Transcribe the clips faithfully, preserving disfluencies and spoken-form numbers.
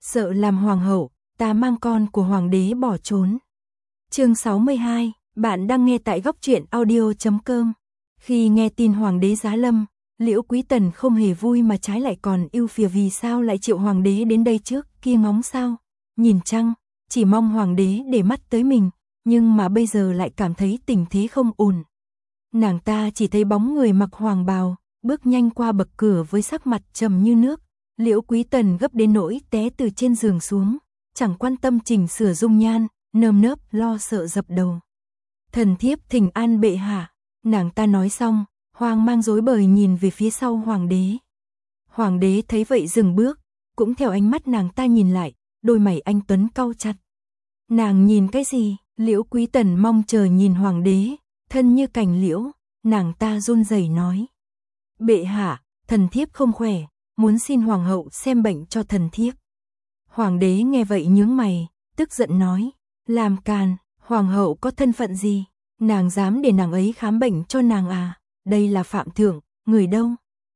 sợ làm hoàng hậu, ta mang con của hoàng đế bỏ trốn. Chương sáu mươi hai, bạn đang nghe tại góc truyện audio chấm com. Khi nghe tin hoàng đế giá lâm, Liễu Quý Tần không hề vui mà trái lại còn ưu phiền vì sao lại triệu hoàng đế đến đây trước kia ngóng sao. Nhìn chăng, chỉ mong hoàng đế để mắt tới mình, nhưng mà bây giờ lại cảm thấy tình thế không ổn. Nàng ta chỉ thấy bóng người mặc hoàng bào, bước nhanh qua bậc cửa với sắc mặt trầm như nước. Liễu Quý Tần gấp đến nỗi té từ trên giường xuống, chẳng quan tâm chỉnh sửa dung nhan, nơm nớp lo sợ dập đầu. Thần thiếp thỉnh an bệ hạ. Nàng ta nói xong, hoang mang rối bời nhìn về phía sau hoàng đế. Hoàng đế thấy vậy dừng bước, cũng theo ánh mắt nàng ta nhìn lại, đôi mày anh tuấn cau chặt. Nàng nhìn cái gì? Liễu Quý Tần mong chờ nhìn hoàng đế, thân như cành liễu, nàng ta run rẩy nói. Bệ hạ, thần thiếp không khỏe, muốn xin hoàng hậu xem bệnh cho thần thiếp. Hoàng đế nghe vậy nhướng mày, tức giận nói, làm càn, hoàng hậu có thân phận gì? Nàng dám để nàng ấy khám bệnh cho nàng à? Đây là phạm thượng, người đâu?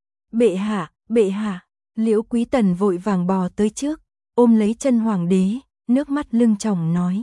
Bệ hạ, bệ hạ. Liễu Quý Tần vội vàng bò tới trước, ôm lấy chân hoàng đế, nước mắt lưng tròng nói.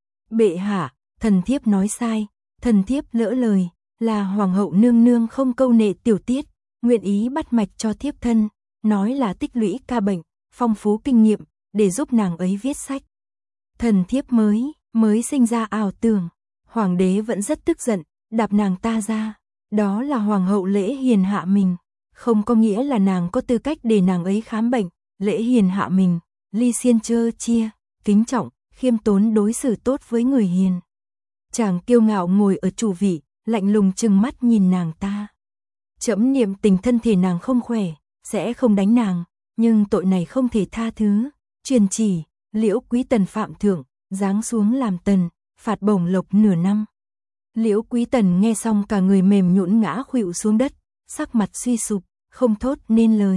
Bệ hạ, thần thiếp nói sai, thần thiếp lỡ lời, là hoàng hậu nương nương không câu nệ tiểu tiết, nguyện ý bắt mạch cho thiếp thân, nói là tích lũy ca bệnh, phong phú kinh nghiệm, để giúp nàng ấy viết sách. Thần thiếp mới, mới sinh ra ảo tưởng. Hoàng đế vẫn rất tức giận, đạp nàng ta ra. Đó là hoàng hậu lễ hiền hạ mình, không có nghĩa là nàng có tư cách để nàng ấy khám bệnh. Lễ hiền hạ mình, ly xiên chơ chia, kính trọng, khiêm tốn đối xử tốt với người hiền. Chàng kiêu ngạo ngồi ở chủ vị, lạnh lùng trừng mắt nhìn nàng ta. Trẫm niệm tình thân thể nàng không khỏe, sẽ không đánh nàng, nhưng tội này không thể tha thứ. Truyền chỉ, Liễu Quý Tần phạm thượng, giáng xuống làm tần, phạt bổng lộc nửa năm. Liễu Quý Tần nghe xong cả người mềm nhũn ngã khuỵu xuống đất, sắc mặt suy sụp, không thốt nên lời.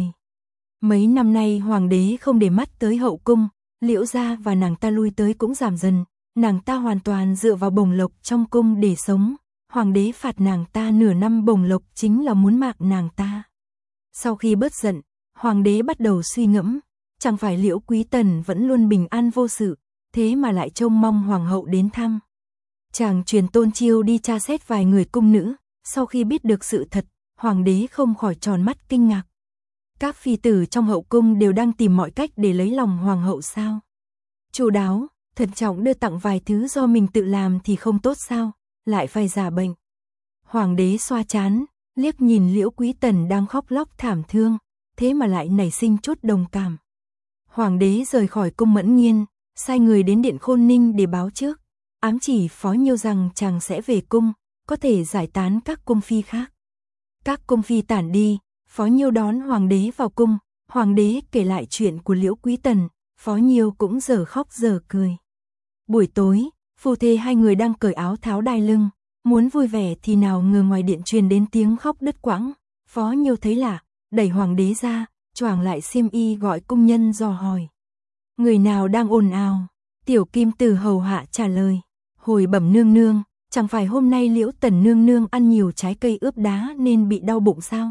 Mấy năm nay hoàng đế không để mắt tới hậu cung, Liễu gia và nàng ta lui tới cũng giảm dần, nàng ta hoàn toàn dựa vào bổng lộc trong cung để sống. Hoàng đế phạt nàng ta nửa năm bổng lộc chính là muốn mạng nàng ta. Sau khi bớt giận, hoàng đế bắt đầu suy ngẫm, chẳng phải Liễu Quý Tần vẫn luôn bình an vô sự, thế mà lại trông mong hoàng hậu đến thăm. Chàng truyền Tôn Chiêu đi tra xét vài người cung nữ, sau khi biết được sự thật, hoàng đế không khỏi tròn mắt kinh ngạc. Các phi tử trong hậu cung đều đang tìm mọi cách để lấy lòng hoàng hậu sao? Chu đáo, thận trọng đưa tặng vài thứ do mình tự làm thì không tốt sao, lại phải giả bệnh. Hoàng đế xoa trán, liếc nhìn Liễu Quý Tần đang khóc lóc thảm thương, thế mà lại nảy sinh chút đồng cảm. Hoàng đế rời khỏi cung Mẫn Nghiên, sai người đến điện Khôn Ninh để báo trước, ám chỉ Phó Nhiêu rằng chàng sẽ về cung, có thể giải tán các cung phi khác. Các cung phi tản đi, Phó Nhiêu đón hoàng đế vào cung, hoàng đế kể lại chuyện của Liễu Quý Tần, Phó Nhiêu cũng dở khóc dở cười. Buổi tối, phu thê hai người đang cởi áo tháo đai lưng, muốn vui vẻ thì nào ngờ ngoài điện truyền đến tiếng khóc đứt quãng. Phó Nhiêu thấy lạ, đẩy hoàng đế ra, choàng lại xiêm y gọi cung nhân dò hỏi. Người nào đang ồn ào? Tiểu Kim Từ hầu hạ trả lời. Hồi bẩm nương nương, chẳng phải hôm nay Liễu Tần nương nương ăn nhiều trái cây ướp đá nên bị đau bụng sao?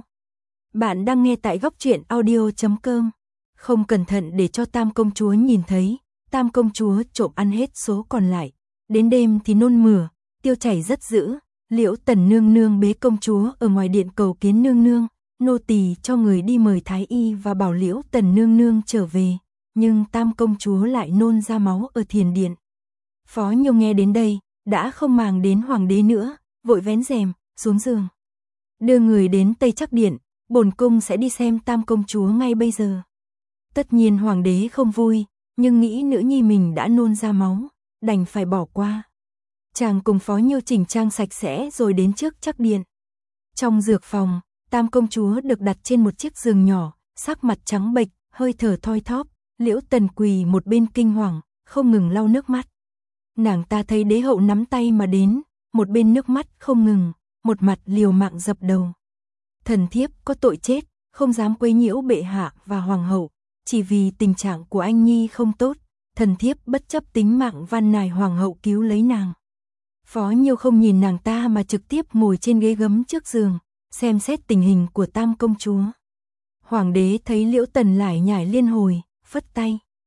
Bạn đang nghe tại góc truyện audio chấm com. Không cẩn thận để cho Tam công chúa nhìn thấy, Tam công chúa trộm ăn hết số còn lại. Đến đêm thì nôn mửa, tiêu chảy rất dữ. Liễu Tần nương nương bế công chúa ở ngoài điện cầu kiến nương nương, nô tỳ cho người đi mời thái y và bảo Liễu Tần nương nương trở về, nhưng Tam công chúa lại nôn ra máu ở thiền điện. Phó Nhiêu nghe đến đây, đã không màng đến hoàng đế nữa, vội vén rèm, xuống giường. Đưa người đến Tây Trắc điện, bổn cung sẽ đi xem Tam công chúa ngay bây giờ. Tất nhiên hoàng đế không vui, nhưng nghĩ nữ nhi mình đã nôn ra máu, đành phải bỏ qua. Chàng cùng Phó Nhiêu chỉnh trang sạch sẽ rồi đến trước Trắc điện. Trong dược phòng, Tam công chúa được đặt trên một chiếc giường nhỏ, sắc mặt trắng bệch, hơi thở thoi thóp. Liễu Tần quỳ một bên kinh hoàng, không ngừng lau nước mắt. Nàng ta thấy đế hậu nắm tay mà đến, một bên nước mắt không ngừng, một mặt liều mạng dập đầu. Thần thiếp có tội chết, không dám quấy nhiễu bệ hạ và hoàng hậu, chỉ vì tình trạng của anh nhi không tốt, thần thiếp bất chấp tính mạng van nài hoàng hậu cứu lấy nàng. Phó Nhiêu không nhìn nàng ta mà trực tiếp ngồi trên ghế gấm trước giường, xem xét tình hình của Tam công chúa. Hoàng đế thấy Liễu Tần lải nhải liên hồi, phất tay.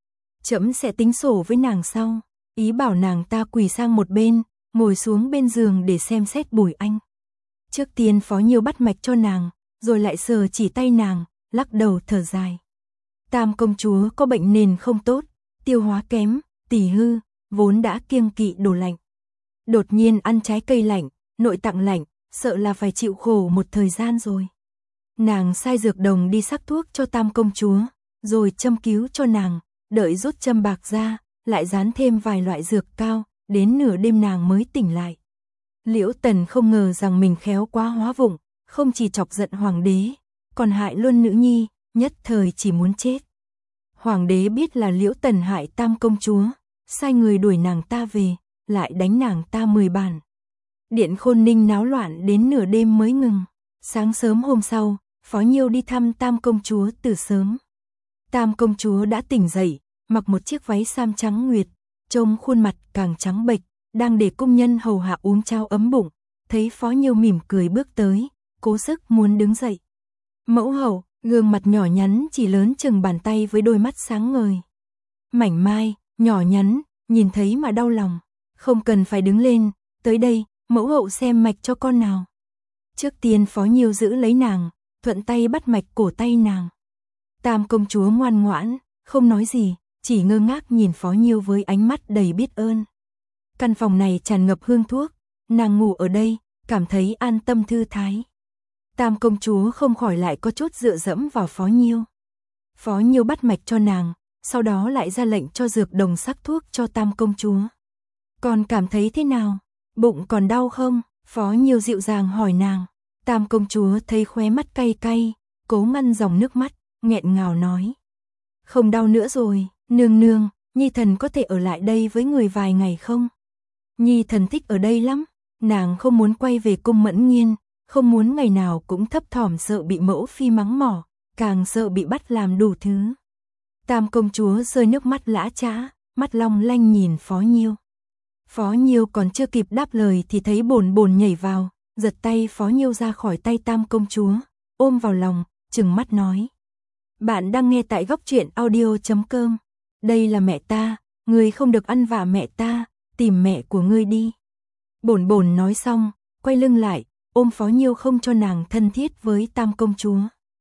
Trẫm sẽ tính sổ với nàng sau, ý bảo nàng ta quỳ sang một bên, ngồi xuống bên giường để xem xét Bùi Anh. Trước tiên Phó Nhiêu bắt mạch cho nàng, rồi lại sờ chỉ tay nàng, lắc đầu thở dài. Tam công chúa có bệnh nền không tốt, tiêu hóa kém, tỳ hư, vốn đã kiêng kỵ đồ lạnh. Đột nhiên ăn trái cây lạnh, nội tạng lạnh, sợ là phải chịu khổ một thời gian rồi. Nàng sai dược đồng đi sắc thuốc cho tam công chúa, rồi châm cứu cho nàng, đợi rút châm bạc ra, lại dán thêm vài loại dược cao, đến nửa đêm nàng mới tỉnh lại. Liễu Tần không ngờ rằng mình khéo quá hóa vụng, không chỉ chọc giận hoàng đế, còn hại luôn nữ nhi, nhất thời chỉ muốn chết. Hoàng đế biết là Liễu Tần hại tam công chúa, sai người đuổi nàng ta về, lại đánh nàng ta mười bàn. Điện Khôn Ninh náo loạn đến nửa đêm mới ngừng. Sáng sớm hôm sau, Phó Nhiêu đi thăm tam công chúa từ sớm. Tam công chúa đã tỉnh dậy, mặc một chiếc váy sam trắng nguyệt, trông khuôn mặt càng trắng bệch, đang để công nhân hầu hạ uống cháo ấm bụng. Thấy Phó Nhiêu mỉm cười bước tới, cố sức muốn đứng dậy. Mẫu hậu, gương mặt nhỏ nhắn chỉ lớn chừng bàn tay với đôi mắt sáng ngời. Mảnh mai, nhỏ nhắn, nhìn thấy mà đau lòng. Không cần phải đứng lên, tới đây, mẫu hậu xem mạch cho con nào. Trước tiên Phó Nhiêu giữ lấy nàng, thuận tay bắt mạch cổ tay nàng. Tam công chúa ngoan ngoãn, không nói gì, chỉ ngơ ngác nhìn Phó Nhiêu với ánh mắt đầy biết ơn. Căn phòng này tràn ngập hương thuốc, nàng ngủ ở đây, cảm thấy an tâm thư thái. Tam công chúa không khỏi lại có chút dựa dẫm vào Phó Nhiêu. Phó Nhiêu bắt mạch cho nàng, sau đó lại ra lệnh cho dược đồng sắc thuốc cho tam công chúa. Con cảm thấy thế nào? Bụng còn đau không? Phó Nhiêu dịu dàng hỏi nàng. Tam công chúa thấy khóe mắt cay cay, cố ngăn dòng nước mắt, nghẹn ngào nói. Không đau nữa rồi, nương nương, Nhi thần có thể ở lại đây với người vài ngày không? Nhi thần thích ở đây lắm, nàng không muốn quay về cung Mẫn Nghiên, không muốn ngày nào cũng thấp thỏm sợ bị mẫu phi mắng mỏ, càng sợ bị bắt làm đủ thứ. Tam công chúa rơi nước mắt lã chã, mắt long lanh nhìn Phó Nhiêu. Phó Nhiêu còn chưa kịp đáp lời thì thấy Bồn Bồn nhảy vào, giật tay Phó Nhiêu ra khỏi tay tam công chúa, ôm vào lòng, trừng mắt nói. Bạn đang nghe tại góc truyện audio chấm com. Đây là mẹ ta, ngươi không được ăn vạ mẹ ta, tìm mẹ của ngươi đi. Bồn Bồn nói xong, quay lưng lại, ôm Phó Nhiêu không cho nàng thân thiết với tam công chúa.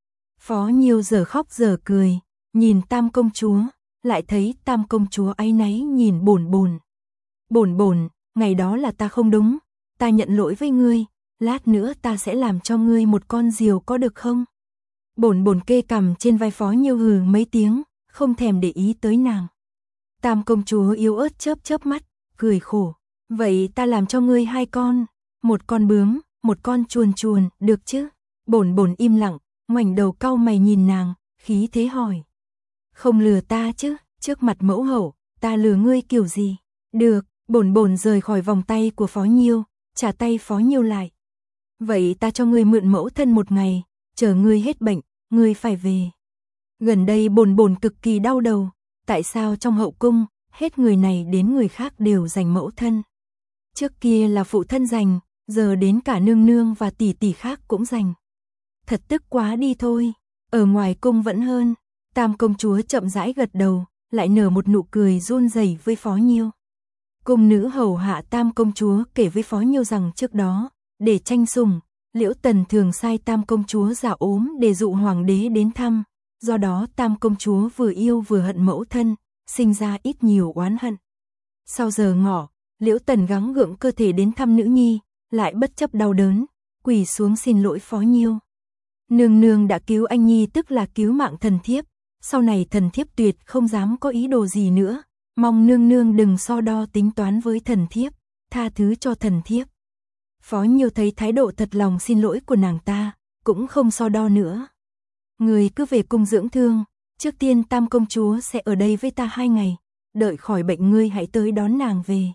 Phó Nhiêu giờ khóc giờ cười, nhìn tam công chúa, lại thấy tam công chúa áy náy nhìn Bồn Bồn. Bồn Bồn, ngày đó là ta không đúng, ta nhận lỗi với ngươi, lát nữa ta sẽ làm cho ngươi một con diều có được không? Bồn Bồn kê cằm trên vai Phó Nhiêu hừ mấy tiếng, không thèm để ý tới nàng. Tam công chúa yếu ớt chớp chớp mắt, cười khổ. Vậy ta làm cho ngươi hai con, một con bướm, một con chuồn chuồn, được chứ? Bồn Bồn im lặng, ngoảnh đầu cau mày nhìn nàng, khí thế hỏi. Không lừa ta chứ, trước mặt mẫu hậu, ta lừa ngươi kiểu gì? Được, Bồn Bồn rời khỏi vòng tay của Phó Nhiêu, trả tay Phó Nhiêu lại. Vậy ta cho ngươi mượn mẫu thân một ngày, chờ ngươi hết bệnh, ngươi phải về. Gần đây Bồn Bồn cực kỳ đau đầu, tại sao trong hậu cung, hết người này đến người khác đều giành mẫu thân. Trước kia là phụ thân giành, giờ đến cả nương nương và tỷ tỷ khác cũng giành. Thật tức quá đi thôi, ở ngoài cung vẫn hơn. Tam công chúa chậm rãi gật đầu, lại nở một nụ cười run rẩy với Phó Nhiêu. Cung nữ hầu hạ tam công chúa kể với Phó Nhiêu rằng trước đó, để tranh sủng, Liễu Tần thường sai tam công chúa giả ốm để dụ hoàng đế đến thăm, do đó tam công chúa vừa yêu vừa hận mẫu thân, sinh ra ít nhiều oán hận. Sau giờ ngọ, Liễu Tần gắng gượng cơ thể đến thăm nữ nhi, lại bất chấp đau đớn, quỳ xuống xin lỗi Phó Nhiêu. Nương nương đã cứu anh nhi tức là cứu mạng thần thiếp, sau này thần thiếp tuyệt không dám có ý đồ gì nữa, mong nương nương đừng so đo tính toán với thần thiếp, tha thứ cho thần thiếp. Phó Nhiêu thấy thái độ thật lòng xin lỗi của nàng ta, cũng không so đo nữa. Người cứ về cung dưỡng thương, trước tiên tam công chúa sẽ ở đây với ta hai ngày, đợi khỏi bệnh ngươi hãy tới đón nàng về.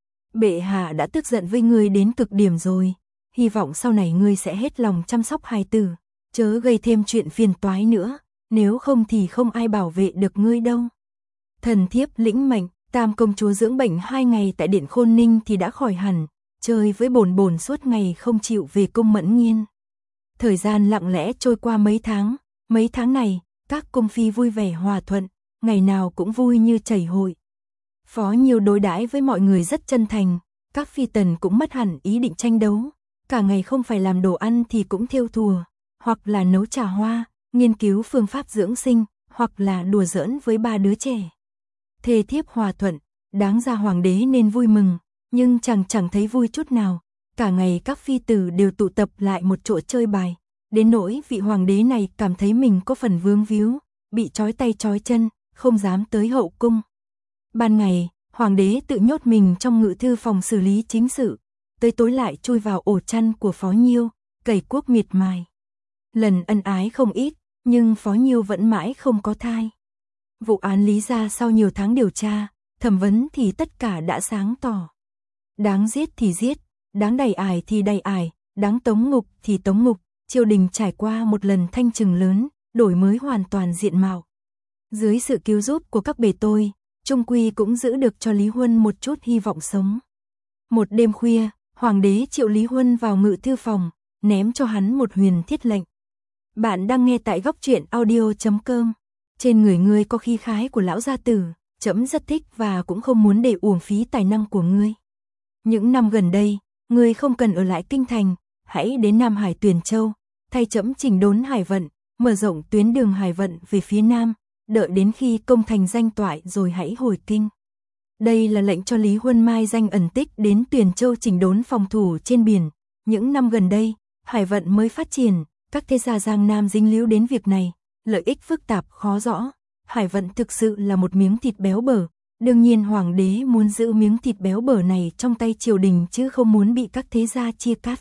Bệ hạ đã tức giận với ngươi đến cực điểm rồi, hy vọng sau này ngươi sẽ hết lòng chăm sóc hài tử, chớ gây thêm chuyện phiền toái nữa, nếu không thì không ai bảo vệ được ngươi đâu. Thần thiếp lĩnh mệnh, tam công chúa dưỡng bệnh hai ngày tại điện Khôn Ninh thì đã khỏi hẳn, chơi với Bồn Bồn suốt ngày không chịu về cung Mẫn Nghiên. Thời gian lặng lẽ trôi qua mấy tháng, mấy tháng này, các cung phi vui vẻ hòa thuận, ngày nào cũng vui như chảy hội. Phó Nhiêu đối đãi với mọi người rất chân thành, các phi tần cũng mất hẳn ý định tranh đấu, cả ngày không phải làm đồ ăn thì cũng thêu thùa, hoặc là nấu trà hoa, nghiên cứu phương pháp dưỡng sinh, hoặc là đùa giỡn với ba đứa trẻ. Thê thiếp hòa thuận, đáng ra hoàng đế nên vui mừng, nhưng chẳng chẳng thấy vui chút nào, cả ngày các phi tử đều tụ tập lại một chỗ chơi bài, đến nỗi vị hoàng đế này cảm thấy mình có phần vướng víu, bị trói tay trói chân, không dám tới hậu cung. Ban ngày, hoàng đế tự nhốt mình trong ngự thư phòng xử lý chính sự, tới tối lại chui vào ổ chăn của Phó Nhiêu, cày cuốc miệt mài. Lần ân ái không ít, nhưng Phó Nhiêu vẫn mãi không có thai. Vụ án Lý gia sau nhiều tháng điều tra, thẩm vấn thì tất cả đã sáng tỏ. Đáng giết thì giết, đáng đày ải thì đày ải, đáng tống ngục thì tống ngục, triều đình trải qua một lần thanh trừng lớn, đổi mới hoàn toàn diện mạo. Dưới sự cứu giúp của các bề tôi, trung quy cũng giữ được cho Lý Huân một chút hy vọng sống. Một đêm khuya, hoàng đế triệu Lý Huân vào ngự thư phòng, ném cho hắn một huyền thiết lệnh. Bạn đang nghe tại góc truyện audio chấm com. Trên người ngươi có khí khái của lão gia tử, trẫm rất thích và cũng không muốn để uổng phí tài năng của ngươi. Những năm gần đây, ngươi không cần ở lại kinh thành, hãy đến Nam Hải Tuyền Châu, thay trẫm chỉnh đốn hải vận, mở rộng tuyến đường hải vận về phía nam, đợi đến khi công thành danh toại rồi hãy hồi kinh. Đây là lệnh cho Lý Huân mai danh ẩn tích đến Tuyền Châu chỉnh đốn phòng thủ trên biển. Những năm gần đây, hải vận mới phát triển, các thế gia Giang Nam dính líu đến việc này, lợi ích phức tạp khó rõ. Hải vận thực sự là một miếng thịt béo bở, đương nhiên hoàng đế muốn giữ miếng thịt béo bở này trong tay triều đình chứ không muốn bị các thế gia chia cắt.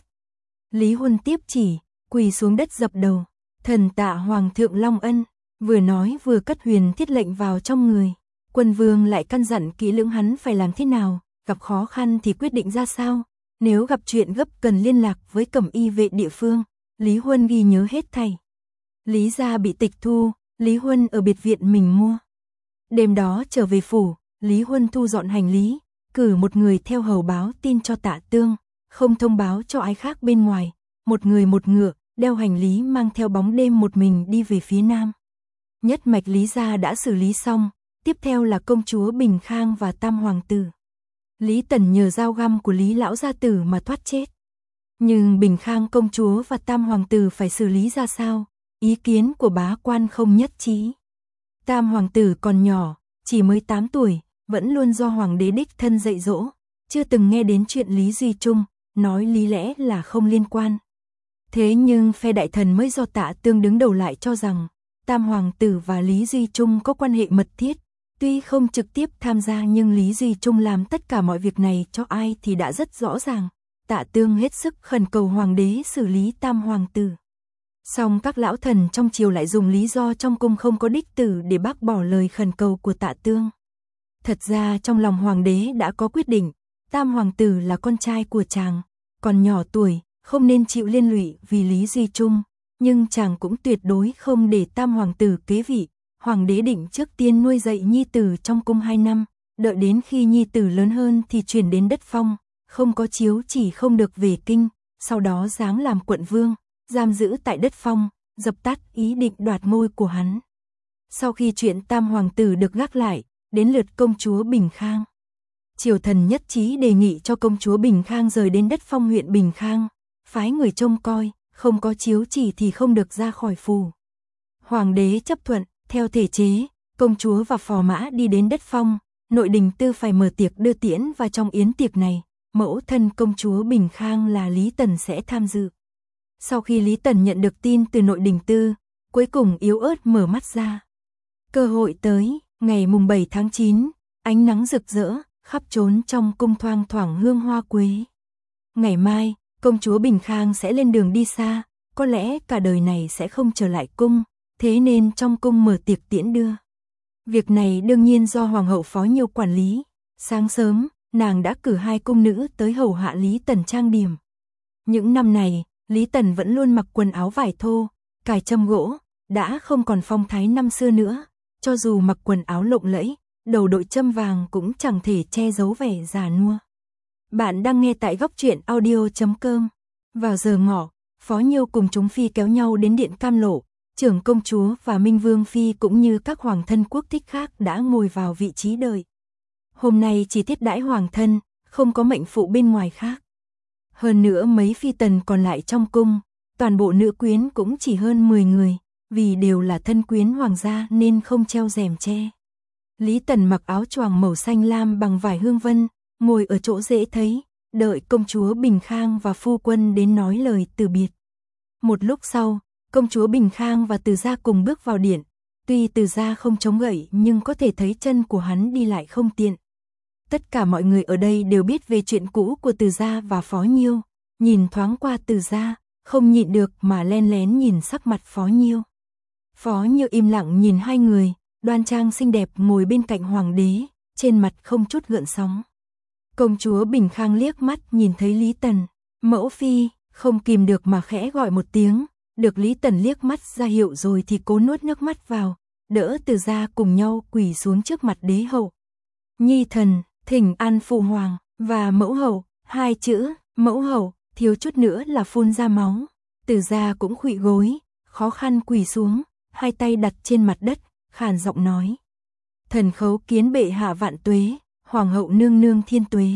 Lý Huân tiếp chỉ, quỳ xuống đất dập đầu, thần tạ hoàng thượng long ân, vừa nói vừa cất huyền thiết lệnh vào trong người. Quân vương lại căn dặn kỹ lưỡng hắn phải làm thế nào, gặp khó khăn thì quyết định ra sao, nếu gặp chuyện gấp cần liên lạc với cẩm y vệ địa phương. Lý Huân ghi nhớ hết thảy. Lý gia bị tịch thu, Lý Huân ở biệt viện mình mua. Đêm đó trở về phủ, Lý Huân thu dọn hành lý, cử một người theo hầu báo tin cho Tạ Tương, không thông báo cho ai khác bên ngoài, một người một ngựa, đeo hành lý mang theo bóng đêm một mình đi về phía nam. Nhất mạch Lý gia đã xử lý xong, tiếp theo là công chúa Bình Khang và tam hoàng tử. Lý Tần nhờ dao găm của Lý lão gia tử mà thoát chết. Nhưng Bình Khang công chúa và tam hoàng tử phải xử lý ra sao, ý kiến của bá quan không nhất trí. Tam hoàng tử còn nhỏ, chỉ mới tám tuổi, vẫn luôn do hoàng đế đích thân dạy dỗ, chưa từng nghe đến chuyện Lý Duy Trung, nói lý lẽ là không liên quan. Thế nhưng phe đại thần mới do Tạ Tương đứng đầu lại cho rằng, tam hoàng tử và Lý Duy Trung có quan hệ mật thiết, tuy không trực tiếp tham gia nhưng Lý Duy Trung làm tất cả mọi việc này cho ai thì đã rất rõ ràng. Tạ Tương hết sức khẩn cầu hoàng đế xử lý tam hoàng tử. Song các lão thần trong triều lại dùng lý do trong cung không có đích tử để bác bỏ lời khẩn cầu của Tạ Tương. Thật ra trong lòng hoàng đế đã có quyết định, tam hoàng tử là con trai của chàng, còn nhỏ tuổi, không nên chịu liên lụy vì Lý Duy Trung, nhưng chàng cũng tuyệt đối không để tam hoàng tử kế vị. Hoàng đế định trước tiên nuôi dạy nhi tử trong cung hai năm, đợi đến khi nhi tử lớn hơn thì chuyển đến đất Phong, không có chiếu chỉ không được về kinh, sau đó giáng làm quận vương, giam giữ tại đất Phong, dập tắt ý định đoạt ngôi của hắn. Sau khi chuyện tam hoàng tử được gác lại, đến lượt công chúa Bình Khang. Triều thần nhất trí đề nghị cho công chúa Bình Khang rời đến đất Phong huyện Bình Khang, phái người trông coi, không có chiếu chỉ thì không được ra khỏi phủ. Hoàng đế chấp thuận, theo thể chế, công chúa và phò mã đi đến đất Phong, nội đình tư phải mở tiệc đưa tiễn và trong yến tiệc này, mẫu thân công chúa Bình Khang là Lý Tần sẽ tham dự. Sau khi Lý Tần nhận được tin từ nội đình tư, cuối cùng yếu ớt mở mắt ra. Cơ hội tới, ngày mùng bảy tháng chín, ánh nắng rực rỡ, khắp trốn trong cung thoang thoảng hương hoa quế. Ngày mai, công chúa Bình Khang sẽ lên đường đi xa, có lẽ cả đời này sẽ không trở lại cung, thế nên trong cung mở tiệc tiễn đưa. Việc này đương nhiên do Hoàng hậu Phó Nhiêu quản lý. Sáng sớm, nàng đã cử hai cung nữ tới hầu hạ Lý Tần trang điểm. Những năm này, Lý Tần vẫn luôn mặc quần áo vải thô, cài châm gỗ, đã không còn phong thái năm xưa nữa. Cho dù mặc quần áo lộng lẫy, đầu đội châm vàng cũng chẳng thể che giấu vẻ già nua. Bạn đang nghe tại góc truyện audio chấm com. Vào giờ ngọ, Phó Nhiêu cùng chúng phi kéo nhau đến điện Cam Lộ, trưởng công chúa và Minh Vương Phi cũng như các hoàng thân quốc thích khác đã ngồi vào vị trí đợi. Hôm nay chỉ tiếp đãi hoàng thân, không có mệnh phụ bên ngoài khác. Hơn nữa mấy phi tần còn lại trong cung, toàn bộ nữ quyến cũng chỉ hơn mười người, vì đều là thân quyến hoàng gia nên không treo rèm che. Lý Tần mặc áo choàng màu xanh lam bằng vải hương vân, ngồi ở chỗ dễ thấy, đợi công chúa Bình Khang và phu quân đến nói lời từ biệt. Một lúc sau, công chúa Bình Khang và Từ Gia cùng bước vào điện, tuy Từ Gia không chống gậy nhưng có thể thấy chân của hắn đi lại không tiện. Tất cả mọi người ở đây đều biết về chuyện cũ của Từ Gia và Phó Nhiêu, nhìn thoáng qua Từ Gia, không nhịn được mà len lén nhìn sắc mặt Phó Nhiêu. Phó Nhiêu im lặng nhìn hai người, đoan trang xinh đẹp ngồi bên cạnh hoàng đế, trên mặt không chút gợn sóng. Công chúa Bình Khang liếc mắt nhìn thấy Lý Tần, mẫu phi, không kìm được mà khẽ gọi một tiếng, được Lý Tần liếc mắt ra hiệu rồi thì cố nuốt nước mắt vào, đỡ Từ Gia cùng nhau quỳ xuống trước mặt đế hậu. Nhi thần, thỉnh an phụ hoàng, và mẫu hậu, hai chữ, mẫu hậu, thiếu chút nữa là phun ra máu. Từ Gia cũng khuỵu gối, khó khăn quỳ xuống, hai tay đặt trên mặt đất, khàn giọng nói. Thần khấu kiến bệ hạ vạn tuế, hoàng hậu nương nương thiên tuế.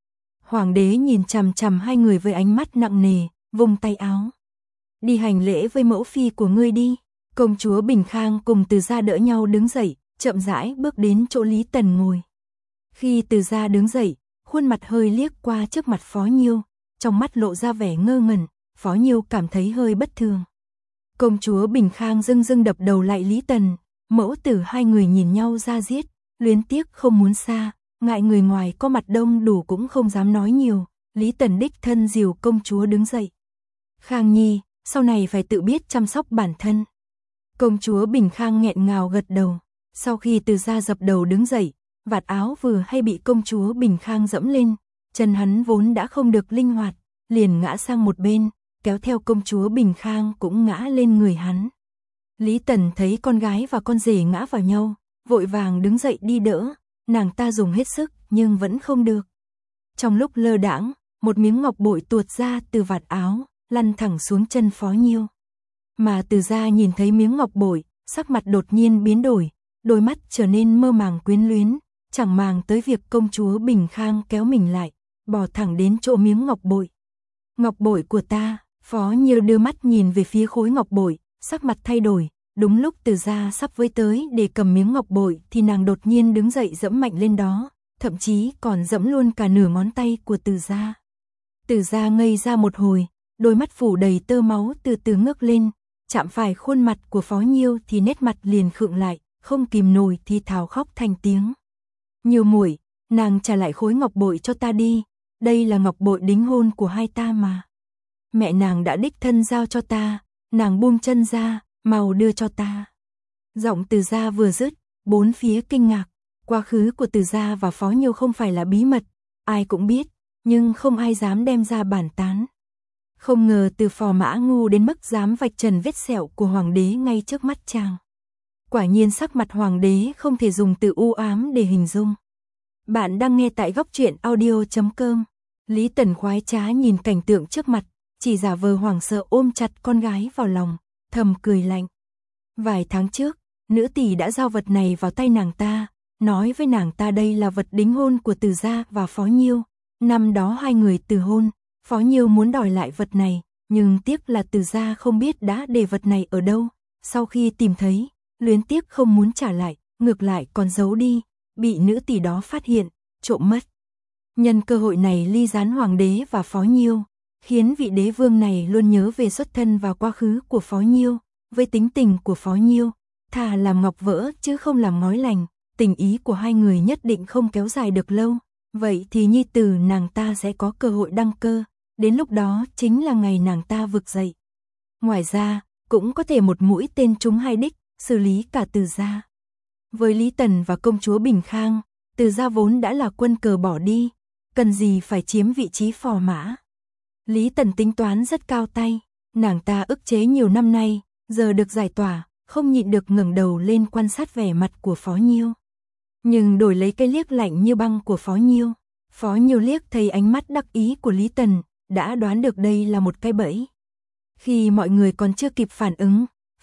Hoàng đế nhìn chằm chằm hai người với ánh mắt nặng nề, vung tay áo. Đi hành lễ với mẫu phi của ngươi đi. Công chúa Bình Khang cùng Từ Gia đỡ nhau đứng dậy, chậm rãi bước đến chỗ Lý Tần ngồi. Khi Từ Gia đứng dậy, khuôn mặt hơi liếc qua trước mặt Phó Nhiêu, trong mắt lộ ra vẻ ngơ ngẩn, Phó Nhiêu cảm thấy hơi bất thường. Công chúa Bình Khang dưng dưng đập đầu lại Lý Tần, mẫu tử hai người nhìn nhau ra giết, luyến tiếc không muốn xa, ngại người ngoài có mặt đông đủ cũng không dám nói nhiều. Lý Tần đích thân dìu công chúa đứng dậy. Khang Nhi, sau này phải tự biết chăm sóc bản thân. Công chúa Bình Khang nghẹn ngào gật đầu, sau khi Từ Gia dập đầu đứng dậy, vạt áo vừa hay bị công chúa Bình Khang dẫm lên, chân hắn vốn đã không được linh hoạt, liền ngã sang một bên, kéo theo công chúa Bình Khang cũng ngã lên người hắn. Lý Tần thấy con gái và con rể ngã vào nhau, vội vàng đứng dậy đi đỡ, nàng ta dùng hết sức nhưng vẫn không được. Trong lúc lơ đãng, một miếng ngọc bội tuột ra từ vạt áo, lăn thẳng xuống chân Phó Nhiêu. Mà Từ Gia nhìn thấy miếng ngọc bội, sắc mặt đột nhiên biến đổi, đôi mắt trở nên mơ màng quyến luyến, chẳng màng tới việc công chúa Bình Khang kéo mình lại, bò thẳng đến chỗ miếng ngọc bội. Ngọc bội của ta. Phó Nhiêu đưa mắt nhìn về phía khối ngọc bội, sắc mặt thay đổi, đúng lúc Từ Gia sắp với tới để cầm miếng ngọc bội thì nàng đột nhiên đứng dậy dẫm mạnh lên đó, thậm chí còn dẫm luôn cả nửa ngón tay của Từ Gia. Từ Gia ngây ra một hồi, đôi mắt phủ đầy tơ máu từ từ ngước lên, chạm phải khuôn mặt của Phó Nhiêu thì nét mặt liền khựng lại, không kìm nổi thì thào khóc thành tiếng. Nhiêu muội, nàng trả lại khối ngọc bội cho ta đi, đây là ngọc bội đính hôn của hai ta mà. Mẹ nàng đã đích thân giao cho ta, nàng buông chân ra, mau đưa cho ta. Giọng Từ Gia vừa dứt, bốn phía kinh ngạc, quá khứ của Từ Gia và Phó Nhiêu không phải là bí mật, ai cũng biết, nhưng không ai dám đem ra bàn tán. Không ngờ Từ Phò Mã ngu đến mức dám vạch trần vết sẹo của hoàng đế ngay trước mắt chàng. Quả nhiên sắc mặt hoàng đế không thể dùng từ u ám để hình dung. Bạn đang nghe tại góc truyện audio chấm com. Lý Tần khoái trá nhìn cảnh tượng trước mặt, chỉ giả vờ hoảng sợ ôm chặt con gái vào lòng, thầm cười lạnh. Vài tháng trước, nữ tỷ đã giao vật này vào tay nàng ta, nói với nàng ta đây là vật đính hôn của Từ Gia và Phó Nhiêu. Năm đó hai người từ hôn, Phó Nhiêu muốn đòi lại vật này, nhưng tiếc là Từ Gia không biết đã để vật này ở đâu. Sau khi tìm thấy, luyến tiếc không muốn trả lại, ngược lại còn giấu đi, bị nữ tỷ đó phát hiện, trộm mất. Nhân cơ hội này ly gián hoàng đế và Phó Nhiêu, khiến vị đế vương này luôn nhớ về xuất thân và quá khứ của Phó Nhiêu. Với tính tình của Phó Nhiêu, thà làm ngọc vỡ chứ không làm ngói lành, tình ý của hai người nhất định không kéo dài được lâu. Vậy thì nhi tử nàng ta sẽ có cơ hội đăng cơ, đến lúc đó chính là ngày nàng ta vực dậy. Ngoài ra, cũng có thể một mũi tên trúng hai đích, xử lý cả Từ Gia. Với Lý Tần và công chúa Bình Khang, Từ Gia vốn đã là quân cờ bỏ đi, cần gì phải chiếm vị trí phò mã. Lý Tần tính toán rất cao tay, nàng ta ức chế nhiều năm nay, giờ được giải tỏa, không nhịn được ngẩng đầu lên quan sát vẻ mặt của Phó Nhiêu. Nhưng đổi lấy cái liếc lạnh như băng của Phó Nhiêu. Phó Nhiêu liếc thấy ánh mắt đắc ý của Lý Tần, đã đoán được đây là một cái bẫy. Khi mọi người còn chưa kịp phản ứng,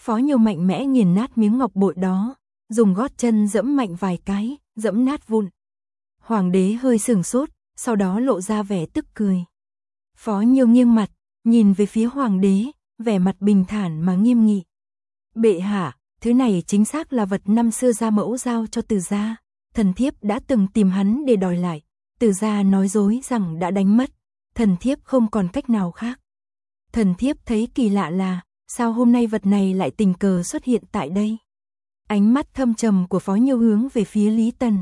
Phó Nhiêu mạnh mẽ nghiền nát miếng ngọc bội đó, dùng gót chân dẫm mạnh vài cái, dẫm nát vụn. Hoàng đế hơi sửng sốt, sau đó lộ ra vẻ tức cười. Phó Nhiêu nghiêng mặt, nhìn về phía hoàng đế, vẻ mặt bình thản mà nghiêm nghị. Bệ hạ, thứ này chính xác là vật năm xưa gia mẫu giao cho Từ gia, thần thiếp đã từng tìm hắn để đòi lại, Từ gia nói dối rằng đã đánh mất, thần thiếp không còn cách nào khác. Thần thiếp thấy kỳ lạ là, sao hôm nay vật này lại tình cờ xuất hiện tại đây? Ánh mắt thâm trầm của Phó Nhiêu hướng về phía Lý Tần.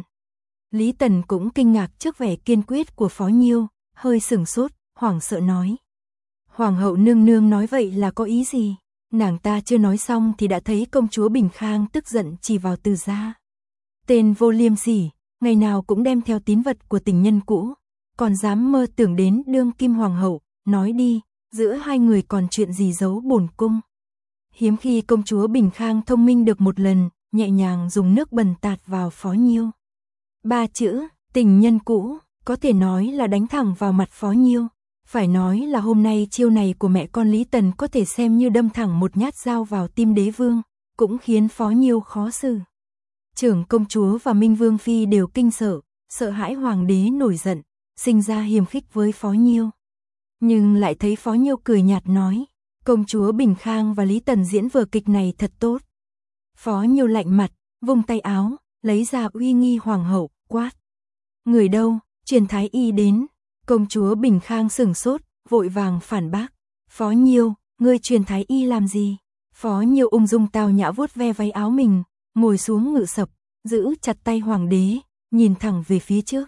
Lý Tần cũng kinh ngạc trước vẻ kiên quyết của Phó Nhiêu, hơi sửng sốt, hoảng sợ nói. Hoàng hậu nương nương nói vậy là có ý gì? Nàng ta chưa nói xong thì đã thấy công chúa Bình Khang tức giận chỉ vào Từ gia. Tên vô liêm sỉ, ngày nào cũng đem theo tín vật của tình nhân cũ, còn dám mơ tưởng đến đương kim hoàng hậu, nói đi, giữa hai người còn chuyện gì giấu bổn cung. Hiếm khi công chúa Bình Khang thông minh được một lần, nhẹ nhàng dùng nước bẩn tạt vào Phó Nhiêu. Ba chữ, tình nhân cũ, có thể nói là đánh thẳng vào mặt Phó Nhiêu. Phải nói là hôm nay chiêu này của mẹ con Lý Tần có thể xem như đâm thẳng một nhát dao vào tim đế vương, cũng khiến Phó Nhiêu khó xử. Trưởng công chúa và Minh Vương Phi đều kinh sợ, sợ hãi hoàng đế nổi giận, sinh ra hiềm khích với Phó Nhiêu. Nhưng lại thấy Phó Nhiêu cười nhạt nói, công chúa Bình Khang và Lý Tần diễn vở kịch này thật tốt. Phó Nhiêu lạnh mặt, vung tay áo, lấy ra uy nghi hoàng hậu, quát. Người đâu, truyền thái y đến. Công chúa Bình Khang sửng sốt, vội vàng phản bác. Phó Nhiêu, ngươi truyền thái y làm gì? Phó Nhiêu ung dung tao nhã vuốt ve váy áo mình, ngồi xuống ngự sập, giữ chặt tay hoàng đế, nhìn thẳng về phía trước.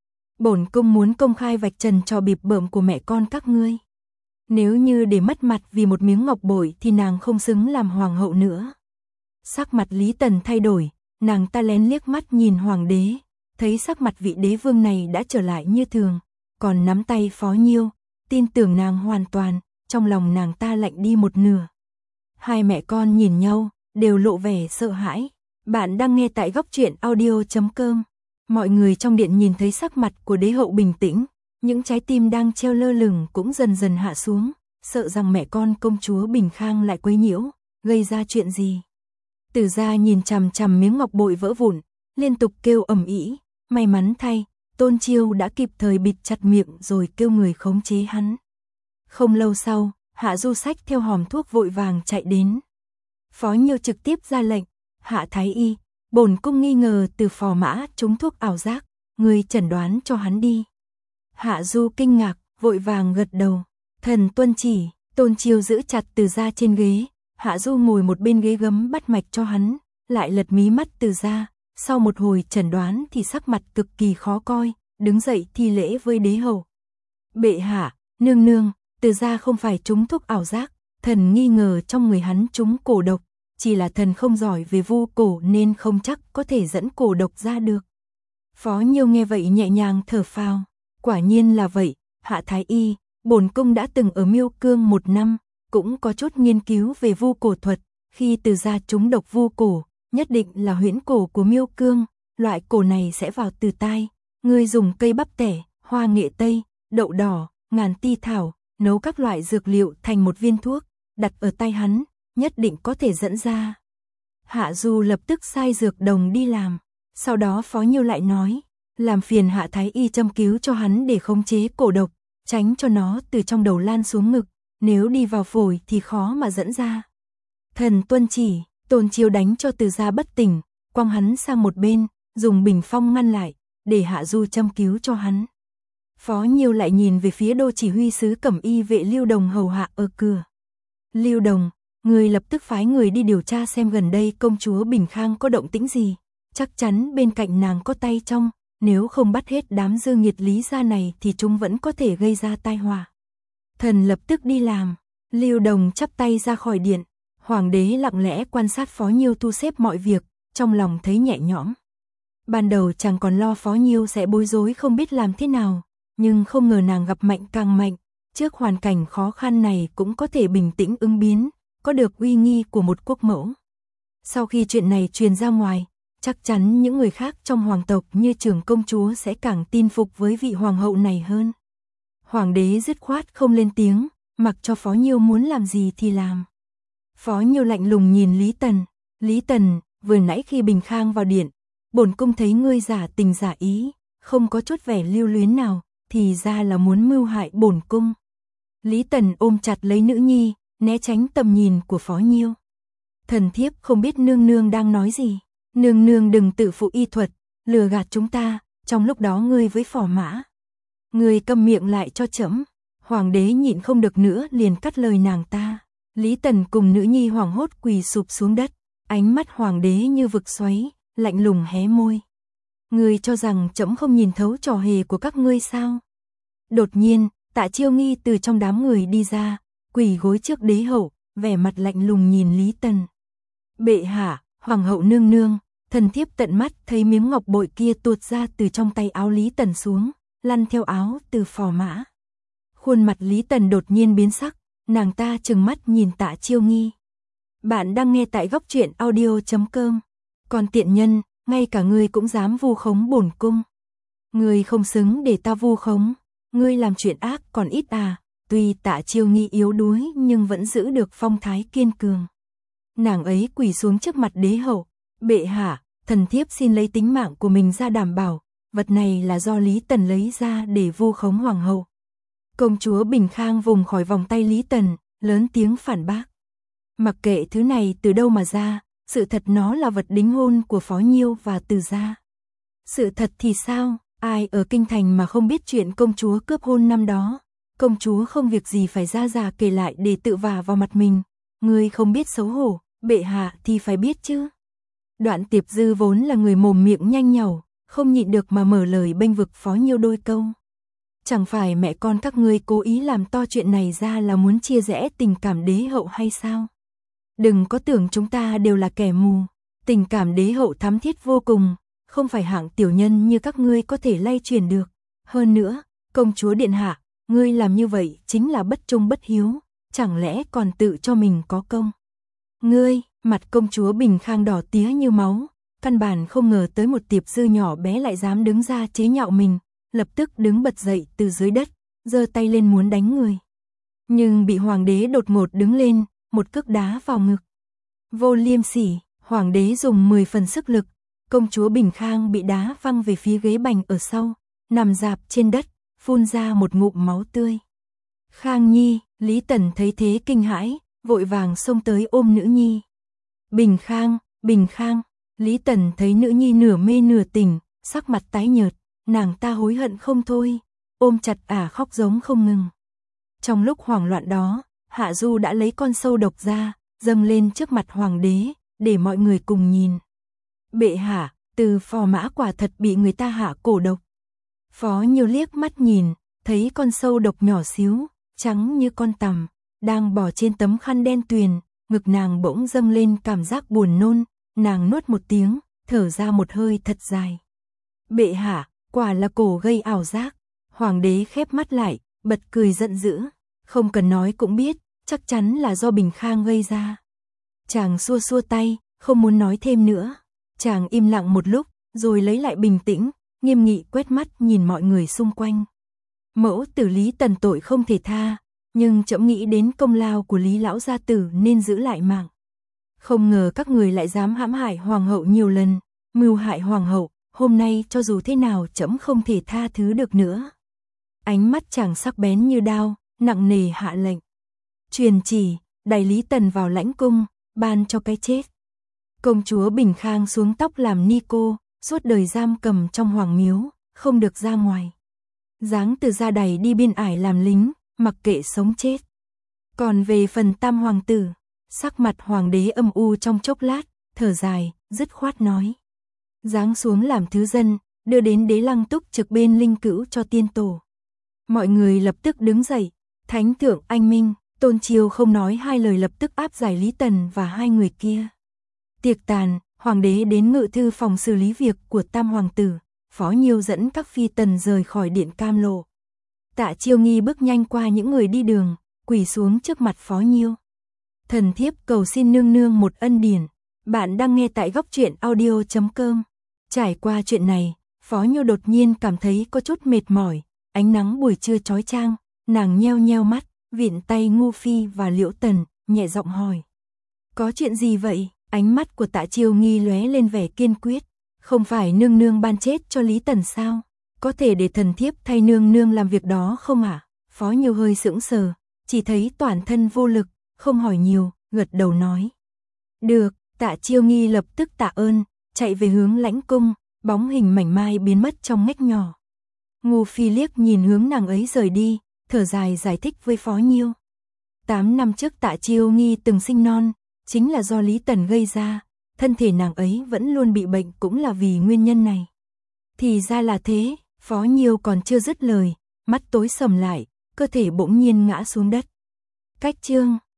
Bổn cung muốn công khai vạch trần trò bịp bợm của mẹ con các ngươi. Nếu như để mất mặt vì một miếng ngọc bội thì nàng không xứng làm hoàng hậu nữa. Sắc mặt Lý Tần thay đổi, nàng ta lén liếc mắt nhìn hoàng đế, thấy sắc mặt vị đế vương này đã trở lại như thường, còn nắm tay Phó Nhiêu, tin tưởng nàng hoàn toàn, trong lòng nàng ta lạnh đi một nửa. Hai mẹ con nhìn nhau, đều lộ vẻ sợ hãi. Bạn đang nghe tại góc truyện audio chấm com. Mọi người trong điện nhìn thấy sắc mặt của đế hậu bình tĩnh, những trái tim đang treo lơ lửng cũng dần dần hạ xuống, sợ rằng mẹ con công chúa Bình Khang lại quấy nhiễu, gây ra chuyện gì. Từ gia nhìn chằm chằm miếng ngọc bội vỡ vụn, liên tục kêu ầm ĩ, may mắn thay, Tôn Chiêu đã kịp thời bịt chặt miệng rồi kêu người khống chế hắn. Không lâu sau, Hạ Du xách theo hòm thuốc vội vàng chạy đến. Phó Nhiêu trực tiếp ra lệnh, Hạ thái y, bổn cung nghi ngờ từ phò mã trúng thuốc ảo giác, người chẩn đoán cho hắn đi. Hạ Du kinh ngạc, vội vàng gật đầu, thần tuân chỉ. Tôn Chiêu giữ chặt Từ gia trên ghế, Hạ Du ngồi một bên ghế gấm bắt mạch cho hắn, lại lật mí mắt Từ gia. Sau một hồi chẩn đoán thì sắc mặt cực kỳ khó coi, đứng dậy thi lễ với đế hậu. Bệ hạ, nương nương, Từ gia không phải trúng thuốc ảo giác, thần nghi ngờ trong người hắn trúng cổ độc, chỉ là thần không giỏi về vu cổ nên không chắc có thể dẫn cổ độc ra được. Phó Nhiêu nghe vậy nhẹ nhàng thở phào, quả nhiên là vậy, Hạ thái y, bổn cung đã từng ở Miêu Cương một năm, cũng có chút nghiên cứu về vu cổ thuật, khi Từ gia trúng độc vu cổ, nhất định là huyễn cổ của Miêu Cương, loại cổ này sẽ vào từ tai, ngươi dùng cây bắp tẻ, hoa nghệ tây, đậu đỏ, ngàn ti thảo, nấu các loại dược liệu thành một viên thuốc, đặt ở tay hắn, nhất định có thể dẫn ra. Hạ Du lập tức sai dược đồng đi làm, sau đó Phó Nhiêu lại nói, làm phiền Hạ thái y châm cứu cho hắn để khống chế cổ độc, tránh cho nó từ trong đầu lan xuống ngực, nếu đi vào phổi thì khó mà dẫn ra. Thần tuân chỉ. Tôn Chiêu đánh cho Từ gia bất tỉnh, quăng hắn sang một bên, dùng bình phong ngăn lại, để Hạ Du châm cứu cho hắn. Phó Nhiêu lại nhìn về phía đô chỉ huy sứ cẩm y vệ Lưu Đồng hầu hạ ở cửa. Lưu Đồng, người lập tức phái người đi điều tra xem gần đây công chúa Bình Khang có động tĩnh gì, chắc chắn bên cạnh nàng có tay trong, nếu không bắt hết đám dư nghiệt Lý gia này thì chúng vẫn có thể gây ra tai họa. Thần lập tức đi làm. Lưu Đồng chắp tay ra khỏi điện. Hoàng đế lặng lẽ quan sát Phó Nhiêu thu xếp mọi việc, trong lòng thấy nhẹ nhõm. Ban đầu chàng còn lo Phó Nhiêu sẽ bối rối không biết làm thế nào, nhưng không ngờ nàng gặp mạnh càng mạnh, trước hoàn cảnh khó khăn này cũng có thể bình tĩnh ứng biến, có được uy nghi của một quốc mẫu. Sau khi chuyện này truyền ra ngoài, chắc chắn những người khác trong hoàng tộc như trưởng công chúa sẽ càng tin phục với vị hoàng hậu này hơn. Hoàng đế dứt khoát không lên tiếng, mặc cho Phó Nhiêu muốn làm gì thì làm. Phó Nhiêu lạnh lùng nhìn Lý Tần. Lý Tần, vừa nãy khi Bình Khang vào điện, bổn cung thấy ngươi giả tình giả ý, không có chút vẻ lưu luyến nào, thì ra là muốn mưu hại bổn cung. Lý Tần ôm chặt lấy nữ nhi, né tránh tầm nhìn của Phó Nhiêu. Thần thiếp không biết nương nương đang nói gì. Nương nương đừng tự phụ y thuật, lừa gạt chúng ta, trong lúc đó ngươi với Phò Mã. Ngươi câm miệng lại cho trẫm. Hoàng đế nhịn không được nữa liền cắt lời nàng ta. Lý Tần cùng nữ nhi hoảng hốt quỳ sụp xuống đất, ánh mắt hoàng đế như vực xoáy, lạnh lùng hé môi. Ngươi cho rằng trẫm không nhìn thấu trò hề của các ngươi sao? Đột nhiên, Tạ Chiêu Nghi từ trong đám người đi ra, quỳ gối trước đế hậu, vẻ mặt lạnh lùng nhìn Lý Tần. Bệ hạ, hoàng hậu nương nương, thần thiếp tận mắt thấy miếng ngọc bội kia tuột ra từ trong tay áo Lý Tần xuống, lăn theo áo từ Phò Mã. Khuôn mặt Lý Tần đột nhiên biến sắc, nàng ta trừng mắt nhìn Tạ Chiêu Nghi. Bạn đang nghe tại góc truyện audio chấm com. Còn tiện nhân, ngay cả ngươi cũng dám vu khống bổn cung. Ngươi không xứng để ta vu khống, ngươi làm chuyện ác còn ít à. Tuy Tạ Chiêu Nghi yếu đuối nhưng vẫn giữ được phong thái kiên cường. Nàng ấy quỳ xuống trước mặt đế hậu. Bệ hạ, thần thiếp xin lấy tính mạng của mình ra đảm bảo, vật này là do Lý Tần lấy ra để vu khống hoàng hậu. Công chúa Bình Khang vùng khỏi vòng tay Lý Tần, lớn tiếng phản bác. Mặc kệ thứ này từ đâu mà ra, sự thật nó là vật đính hôn của Phó Nhiêu và Từ gia. Sự thật thì sao, ai ở kinh thành mà không biết chuyện công chúa cướp hôn năm đó. Công chúa không việc gì phải ra già kể lại để tự vả vào mặt mình. Ngươi không biết xấu hổ, bệ hạ thì phải biết chứ. Đoạn Tiệp Dư vốn là người mồm miệng nhanh nhảu, không nhịn được mà mở lời bênh vực Phó Nhiêu đôi câu. Chẳng phải mẹ con các ngươi cố ý làm to chuyện này ra là muốn chia rẽ tình cảm đế hậu hay sao? Đừng có tưởng chúng ta đều là kẻ mù, tình cảm đế hậu thắm thiết vô cùng, không phải hạng tiểu nhân như các ngươi có thể lay truyền được. Hơn nữa, công chúa điện hạ, ngươi làm như vậy chính là bất trung bất hiếu, chẳng lẽ còn tự cho mình có công? Ngươi, mặt công chúa Bình Khang đỏ tía như máu, căn bản không ngờ tới một Tiệp Dư nhỏ bé lại dám đứng ra chế nhạo mình, lập tức đứng bật dậy từ dưới đất, giơ tay lên muốn đánh người. Nhưng bị hoàng đế đột ngột đứng lên, một cước đá vào ngực. Vô liêm sỉ, hoàng đế dùng mười phần sức lực, công chúa Bình Khang bị đá văng về phía ghế bành ở sau, nằm rạp trên đất, phun ra một ngụm máu tươi. Khang Nhi, Lý Tần thấy thế kinh hãi, vội vàng xông tới ôm nữ nhi. Bình Khang, Bình Khang, Lý Tần thấy nữ nhi nửa mê nửa tỉnh, sắc mặt tái nhợt, nàng ta hối hận không thôi, ôm chặt ả khóc giống không ngừng. Trong lúc hoảng loạn đó, Hạ Du đã lấy con sâu độc ra, dâng lên trước mặt hoàng đế, để mọi người cùng nhìn. Bệ hạ, Từ Phò Mã quả thật bị người ta hạ cổ độc. Phó Nhiêu liếc mắt nhìn, thấy con sâu độc nhỏ xíu, trắng như con tằm, đang bò trên tấm khăn đen tuyền, ngực nàng bỗng dâng lên cảm giác buồn nôn, nàng nuốt một tiếng, thở ra một hơi thật dài. Bệ hạ, quả là cổ gây ảo giác. Hoàng đế khép mắt lại, bật cười giận dữ, không cần nói cũng biết, chắc chắn là do Bình Khang gây ra. Chàng xua xua tay, không muốn nói thêm nữa. Chàng im lặng một lúc, rồi lấy lại bình tĩnh, nghiêm nghị quét mắt nhìn mọi người xung quanh. Mẫu tử Lý Tần tội không thể tha, nhưng trẫm nghĩ đến công lao của Lý lão gia tử nên giữ lại mạng. Không ngờ các người lại dám hãm hại hoàng hậu nhiều lần, mưu hại hoàng hậu, hôm nay cho dù thế nào trẫm không thể tha thứ được nữa. Ánh mắt chàng sắc bén như đao, nặng nề hạ lệnh. Truyền chỉ, đày Lý Tần vào lãnh cung, ban cho cái chết. Công chúa Bình Khang xuống tóc làm ni cô, suốt đời giam cầm trong hoàng miếu, không được ra ngoài. Giáng từ gia đày đi biên ải làm lính, mặc kệ sống chết. Còn về phần tam hoàng tử, sắc mặt hoàng đế âm u trong chốc lát, thở dài, dứt khoát nói. Giáng xuống làm thứ dân, đưa đến đế lăng túc trực bên linh cữu cho tiên tổ. Mọi người lập tức đứng dậy, thánh thượng anh minh, Tôn Chiêu không nói hai lời lập tức áp giải Lý Tần và hai người kia. Tiệc tàn, hoàng đế đến ngự thư phòng xử lý việc của tam hoàng tử, Phó Nhiêu dẫn các phi tần rời khỏi điện Cam Lộ. Tạ Chiêu Nghi bước nhanh qua những người đi đường, quỳ xuống trước mặt Phó Nhiêu. Thần thiếp cầu xin nương nương một ân điển. Bạn đang nghe tại góc truyện audio chấm com. Trải qua chuyện này, Phó Nhiêu đột nhiên cảm thấy có chút mệt mỏi, ánh nắng buổi trưa chói chang, nàng nheo nheo mắt, vịn tay Ngu Phi và Liễu Tần, nhẹ giọng hỏi. Có chuyện gì vậy? Ánh mắt của Tạ Chiêu Nghi lóe lên vẻ kiên quyết. Không phải nương nương ban chết cho Lý Tần sao? Có thể để thần thiếp thay nương nương làm việc đó không ạ? À? Phó Nhiêu hơi sững sờ, chỉ thấy toàn thân vô lực, không hỏi nhiều, gật đầu nói. Được, Tạ Chiêu Nghi lập tức tạ ơn, chạy về hướng lãnh cung, bóng hình mảnh mai biến mất trong ngách nhỏ. Ngô Phi liếc nhìn hướng nàng ấy rời đi, thở dài giải thích với Phó Nhiêu. Tám năm trước Tạ Chiêu Nghi từng sinh non, chính là do Lý Tần gây ra, thân thể nàng ấy vẫn luôn bị bệnh cũng là vì nguyên nhân này. Thì ra là thế, Phó Nhiêu còn chưa dứt lời, mắt tối sầm lại, cơ thể bỗng nhiên ngã xuống đất. Cách chương